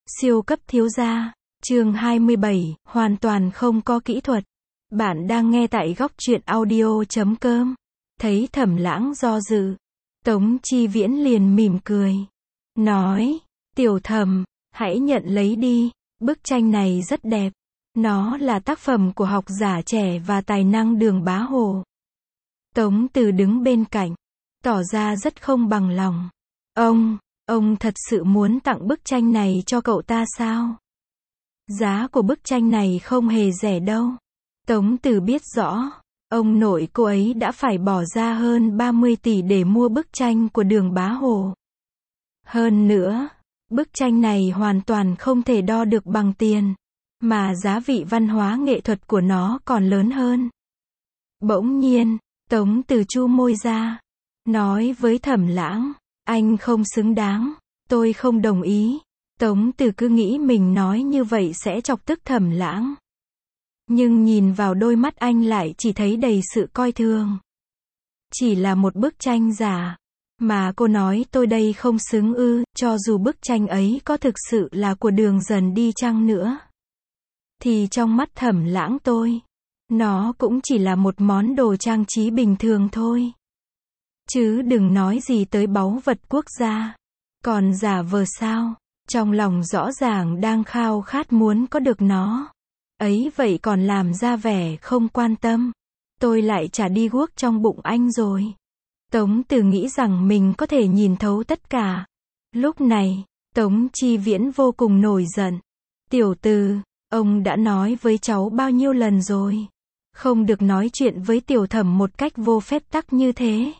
Siêu cấp thiếu gia, chương 27, hoàn toàn không có kỹ thuật. Bạn đang nghe tại góc truyện audio.com. Thấy Thẩm Lãng do dự, Tống Chi Viễn liền mỉm cười. Nói, Tiểu Thẩm, hãy nhận lấy đi, bức tranh này rất đẹp. Nó là tác phẩm của học giả trẻ và tài năng Đường Bá Hồ. Tống Từ đứng bên cạnh, tỏ ra rất không bằng lòng. Ông thật sự muốn tặng bức tranh này cho cậu ta sao? Giá của bức tranh này không hề rẻ đâu. Tống Từ biết rõ, ông nội cô ấy đã phải bỏ ra hơn 30 tỷ để mua bức tranh của Đường Bá Hồ. Hơn nữa, bức tranh này hoàn toàn không thể đo được bằng tiền, mà giá trị văn hóa nghệ thuật của nó còn lớn hơn. Bỗng nhiên, Tống Từ chu môi ra, nói với Thẩm Lãng, anh không xứng đáng, tôi không đồng ý. Tống Từ cứ nghĩ mình nói như vậy sẽ chọc tức Thẩm Lãng. Nhưng nhìn vào đôi mắt anh lại chỉ thấy đầy sự coi thường. Chỉ là một bức tranh giả, mà cô nói tôi đây không xứng ư, cho dù bức tranh ấy có thực sự là của Đường Dần đi chăng nữa. Thì trong mắt Thẩm Lãng nó cũng chỉ là một món đồ trang trí bình thường thôi. Chứ đừng nói gì tới báu vật quốc gia. Còn giả vờ sao? Trong lòng rõ ràng đang khao khát muốn có được nó. Ấy vậy còn làm ra vẻ không quan tâm. Tôi lại chả đi guốc trong bụng anh rồi. Tống Từ nghĩ rằng mình có thể nhìn thấu tất cả. Lúc này, Tống Chi Viễn vô cùng nổi giận. Tiểu Từ, ông đã nói với cháu bao nhiêu lần rồi. Không được nói chuyện với Tiểu Thẩm một cách vô phép tắc như thế.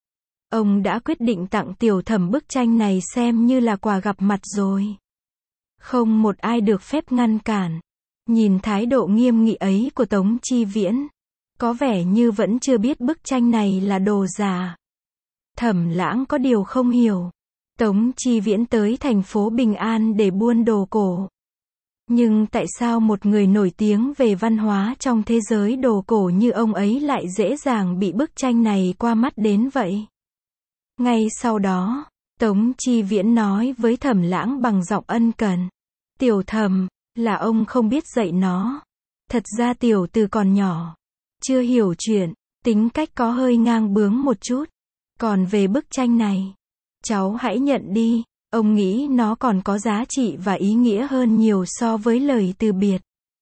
Ông đã quyết định tặng Tiểu Thẩm bức tranh này xem như là quà gặp mặt rồi. Không một ai được phép ngăn cản. Nhìn thái độ nghiêm nghị ấy của Tống Chi Viễn, có vẻ như vẫn chưa biết bức tranh này là đồ giả. Thẩm Lãng có điều không hiểu. Tống Chi Viễn tới thành phố Bình An để buôn đồ cổ. Nhưng tại sao một người nổi tiếng về văn hóa trong thế giới đồ cổ như ông ấy lại dễ dàng bị bức tranh này qua mắt đến vậy? Ngay sau đó, Tống Chi Viễn nói với Thẩm Lãng bằng giọng ân cần. Tiểu Thẩm, là ông không biết dạy nó. Thật ra Tiểu Từ còn nhỏ, chưa hiểu chuyện, tính cách có hơi ngang bướng một chút. Còn về bức tranh này, cháu hãy nhận đi. Ông nghĩ nó còn có giá trị và ý nghĩa hơn nhiều so với lời từ biệt.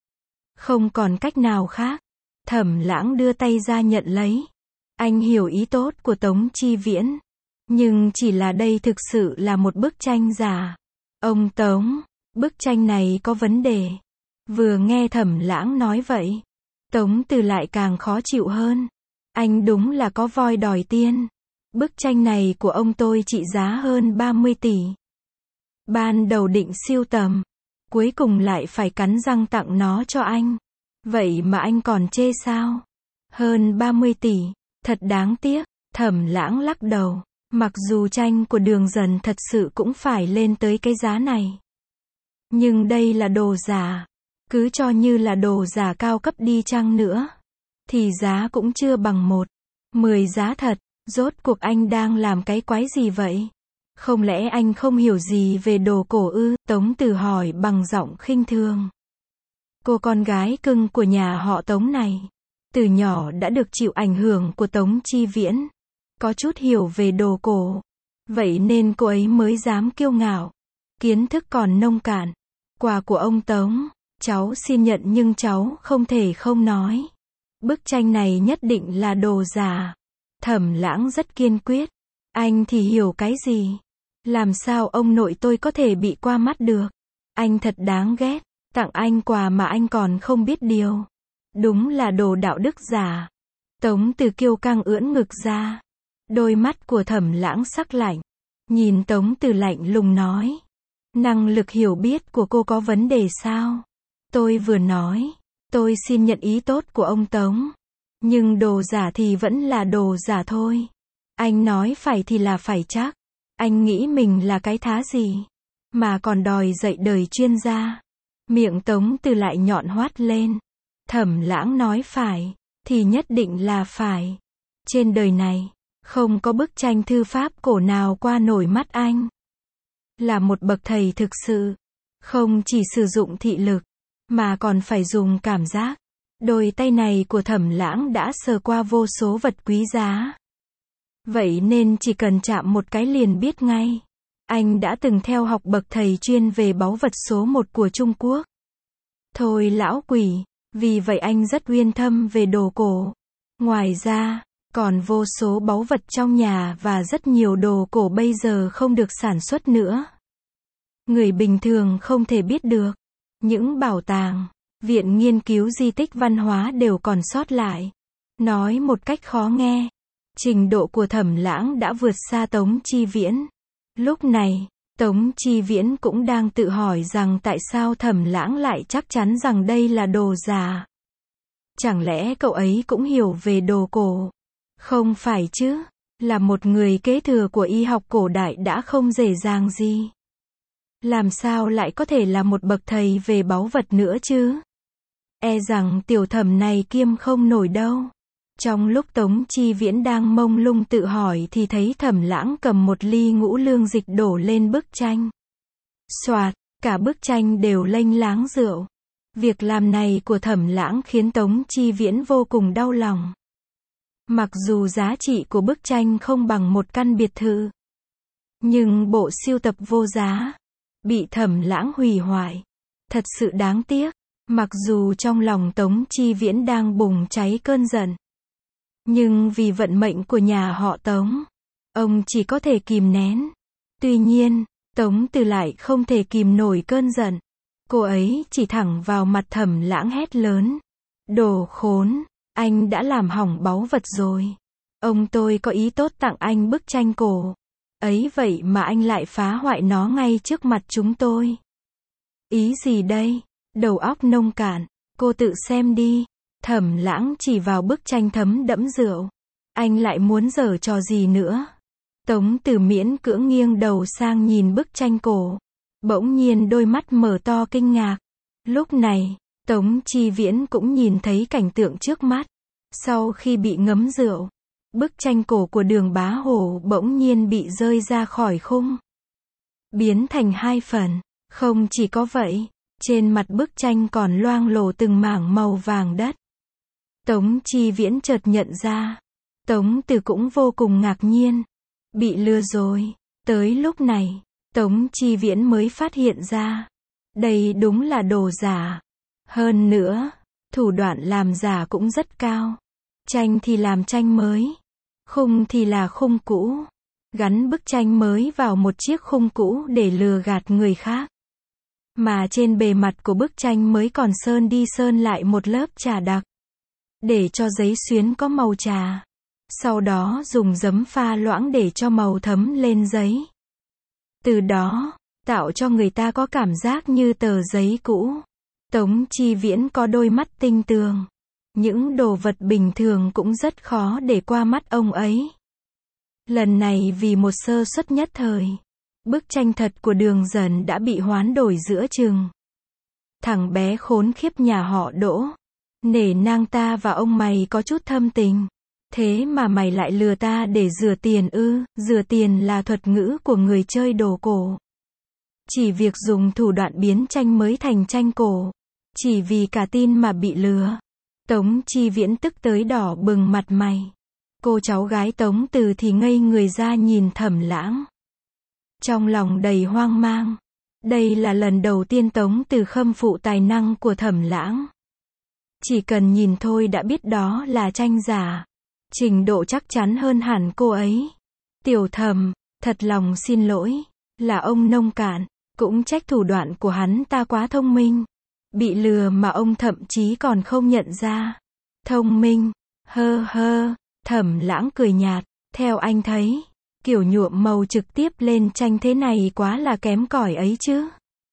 Không còn cách nào khác. Thẩm Lãng đưa tay ra nhận lấy. Anh hiểu ý tốt của Tống Chi Viễn. Nhưng chỉ là đây thực sự là một bức tranh giả. Ông Tống, bức tranh này có vấn đề. Vừa nghe Thẩm Lãng nói vậy, Tống Từ lại càng khó chịu hơn. Anh đúng là có voi đòi tiên. Bức tranh này của ông tôi trị giá hơn 30 tỷ. Ban đầu định sưu tầm, cuối cùng lại phải cắn răng tặng nó cho anh. Vậy mà anh còn chê sao? Hơn 30 tỷ, thật đáng tiếc. Thẩm Lãng lắc đầu. Mặc dù tranh của Đường Dần thật sự cũng phải lên tới cái giá này. Nhưng đây là đồ giả. Cứ cho như là đồ giả cao cấp đi chăng nữa, thì giá cũng chưa bằng 1/10 giá thật. Rốt cuộc anh đang làm cái quái gì vậy? Không lẽ anh không hiểu gì về đồ cổ ư? Tống Từ hỏi bằng giọng khinh thường. Cô con gái cưng của nhà họ Tống này, từ nhỏ đã được chịu ảnh hưởng của Tống Chi Viễn. Có chút hiểu về đồ cổ. Vậy nên cô ấy mới dám kiêu ngạo. Kiến thức còn nông cạn. Quà của ông Tống, cháu xin nhận nhưng cháu không thể không nói. Bức tranh này nhất định là đồ giả. Thẩm Lãng rất kiên quyết. Anh thì hiểu cái gì? Làm sao ông nội tôi có thể bị qua mắt được? Anh thật đáng ghét. Tặng anh quà mà anh còn không biết điều. Đúng là đồ đạo đức giả. Tống Từ kiêu căng ưỡn ngực ra. Đôi mắt của Thẩm Lãng sắc lạnh. Nhìn Tống Từ lạnh lùng nói. Năng lực hiểu biết của cô có vấn đề sao? Tôi vừa nói, tôi xin nhận ý tốt của ông Tống. Nhưng đồ giả thì vẫn là đồ giả thôi. Anh nói phải thì là phải chắc. Anh nghĩ mình là cái thá gì? Mà còn đòi dạy đời chuyên gia. Miệng Tống Từ lại nhọn hoắt lên. Thẩm Lãng nói phải, thì nhất định là phải. Trên đời này, không có bức tranh thư pháp cổ nào qua nổi mắt anh. Là một bậc thầy thực sự. Không chỉ sử dụng thị lực, mà còn phải dùng cảm giác. Đôi tay này của Thẩm Lãng đã sờ qua vô số vật quý giá. Vậy nên chỉ cần chạm một cái liền biết ngay. Anh đã từng theo học bậc thầy chuyên về báu vật số 1 của Trung Quốc. Thôi lão quỷ, vì vậy anh rất uyên thâm về đồ cổ. Ngoài ra, còn vô số báu vật trong nhà và rất nhiều đồ cổ bây giờ không được sản xuất nữa. Người bình thường không thể biết được. Những bảo tàng, viện nghiên cứu di tích văn hóa đều còn sót lại. Nói một cách khó nghe, trình độ của Thẩm Lãng đã vượt xa Tống Chi Viễn. Lúc này, Tống Chi Viễn cũng đang tự hỏi rằng tại sao Thẩm Lãng lại chắc chắn rằng đây là đồ giả. Chẳng lẽ cậu ấy cũng hiểu về đồ cổ? Không phải chứ, là một người kế thừa của y học cổ đại đã không dễ dàng gì. Làm sao lại có thể là một bậc thầy về báu vật nữa chứ? E rằng tiểu Thẩm này kiêm không nổi đâu. Trong lúc Tống Chi Viễn đang mông lung tự hỏi thì thấy Thẩm Lãng cầm một ly ngũ lương dịch đổ lên bức tranh. Xoạt, cả bức tranh đều lênh láng rượu. Việc làm này của Thẩm Lãng khiến Tống Chi Viễn vô cùng đau lòng. Mặc dù giá trị của bức tranh không bằng một căn biệt thự, nhưng bộ sưu tập vô giá bị Thẩm Lãng hủy hoại. Thật sự đáng tiếc. Mặc dù trong lòng Tống Chi Viễn đang bùng cháy cơn giận, nhưng vì vận mệnh của nhà họ Tống, ông chỉ có thể kìm nén. Tuy nhiên, Tống Từ lại không thể kìm nổi cơn giận. Cô ấy chỉ thẳng vào mặt Thẩm Lãng hét lớn. Đồ khốn, anh đã làm hỏng báu vật rồi. Ông tôi có ý tốt tặng anh bức tranh cổ. Ấy vậy mà anh lại phá hoại nó ngay trước mặt chúng tôi. Ý gì đây? Đầu óc nông cạn, cô tự xem đi. Thẩm Lãng chỉ vào bức tranh thấm đẫm rượu. Anh lại muốn giở trò gì nữa? Tống Từ miễn cưỡng nghiêng đầu sang nhìn bức tranh cổ. Bỗng nhiên đôi mắt mở to kinh ngạc. Lúc này, Tống Chi Viễn cũng nhìn thấy cảnh tượng trước mắt. Sau khi bị ngấm rượu, bức tranh cổ của Đường Bá Hổ bỗng nhiên bị rơi ra khỏi khung, biến thành 2 phần. Không chỉ có vậy, trên mặt bức tranh còn loang lổ từng mảng màu vàng đất. Tống Chi Viễn chợt nhận ra. Tống Từ cũng vô cùng ngạc nhiên. Bị lừa rồi. Tới lúc này, Tống Chi Viễn mới phát hiện ra. Đây đúng là đồ giả. Hơn nữa, thủ đoạn làm giả cũng rất cao. Tranh thì làm tranh mới. Khung thì là khung cũ. Gắn bức tranh mới vào một chiếc khung cũ để lừa gạt người khác. Mà trên bề mặt của bức tranh mới còn sơn đi sơn lại một lớp trà đặc, để cho giấy xuyến có màu trà. Sau đó dùng giấm pha loãng để cho màu thấm lên giấy. Từ đó, tạo cho người ta có cảm giác như tờ giấy cũ. Tống Chi Viễn có đôi mắt tinh tường. Những đồ vật bình thường cũng rất khó để qua mắt ông ấy. Lần này vì một sơ suất nhất thời, bức tranh thật của Đường Dần đã bị hoán đổi giữa chừng. Thằng bé khốn khiếp nhà họ Đỗ, nể nang ta và ông mày có chút thâm tình. Thế mà mày lại lừa ta để rửa tiền ư? Rửa tiền là thuật ngữ của người chơi đồ cổ. Chỉ việc dùng thủ đoạn biến tranh mới thành tranh cổ. Chỉ vì cả tin mà bị lừa. Tống Chi Viễn tức tới đỏ bừng mặt mày. Cô cháu gái Tống Từ thì ngây người ra nhìn Thẩm Lãng. Trong lòng đầy hoang mang. Đây là lần đầu tiên Tống Từ khâm phụ tài năng của Thẩm Lãng. Chỉ cần nhìn thôi đã biết đó là tranh giả. Trình độ chắc chắn hơn hẳn cô ấy. Tiểu Thẩm, thật lòng xin lỗi. Là ông nông cạn. Cũng trách thủ đoạn của hắn ta quá thông minh. Bị lừa mà ông thậm chí còn không nhận ra. Thông minh. Hơ hơ. Thẩm Lãng cười nhạt. Theo anh thấy, kiểu nhuộm màu trực tiếp lên tranh thế này quá là kém cỏi ấy chứ.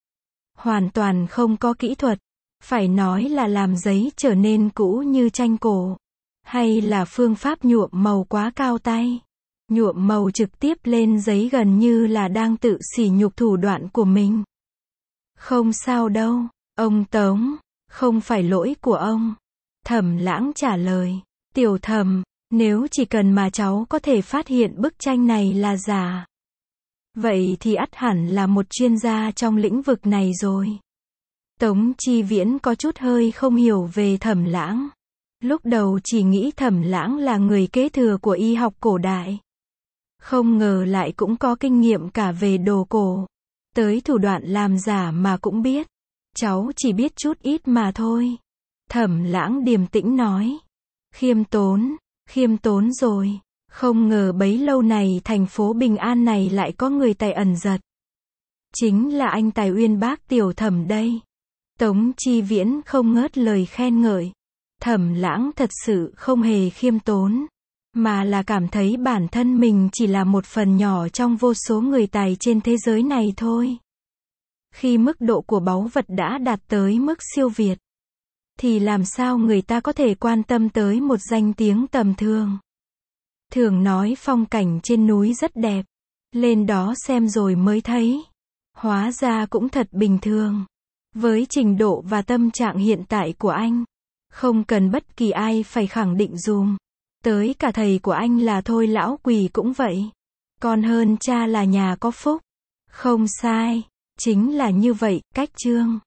Hoàn toàn không có kỹ thuật. Phải nói là làm giấy trở nên cũ như tranh cổ. Hay là phương pháp nhuộm màu quá cao tay. Nhuộm màu trực tiếp lên giấy gần như là đang tự sỉ nhục thủ đoạn của mình. Không sao đâu, ông Tống, không phải lỗi của ông. Thẩm Lãng trả lời. Tiểu Thẩm, nếu chỉ cần mà cháu có thể phát hiện bức tranh này là giả, Vậy thì ắt hẳn là một chuyên gia trong lĩnh vực này rồi. Tống Chi Viễn có chút hơi không hiểu về Thẩm Lãng. Lúc đầu chỉ nghĩ Thẩm Lãng là người kế thừa của y học cổ đại. Không ngờ lại cũng có kinh nghiệm cả về đồ cổ. Tới thủ đoạn làm giả mà cũng biết. Cháu chỉ biết chút ít mà thôi. Thẩm Lãng điềm tĩnh nói. Khiêm tốn rồi. Không ngờ bấy lâu này thành phố Bình An này lại có người tài ẩn giật. Chính là anh tài uyên bác Tiểu Thẩm đây. Tống Chi Viễn không ngớt lời khen ngợi. Thẩm Lãng thật sự không hề khiêm tốn, mà là cảm thấy bản thân mình chỉ là một phần nhỏ trong vô số người tài trên thế giới này thôi. Khi mức độ của báu vật đã đạt tới mức siêu việt, thì làm sao người ta có thể quan tâm tới một danh tiếng tầm thường. Thường nói phong cảnh trên núi rất đẹp, lên đó xem rồi mới thấy. Hóa ra cũng thật bình thường. Với trình độ và tâm trạng hiện tại của anh, không cần bất kỳ ai phải khẳng định dùm. Tới cả thầy của anh là Thôi Lão Quỳ cũng vậy. Còn hơn cha là nhà có phúc. Không sai. Chính là như vậy, cách chương.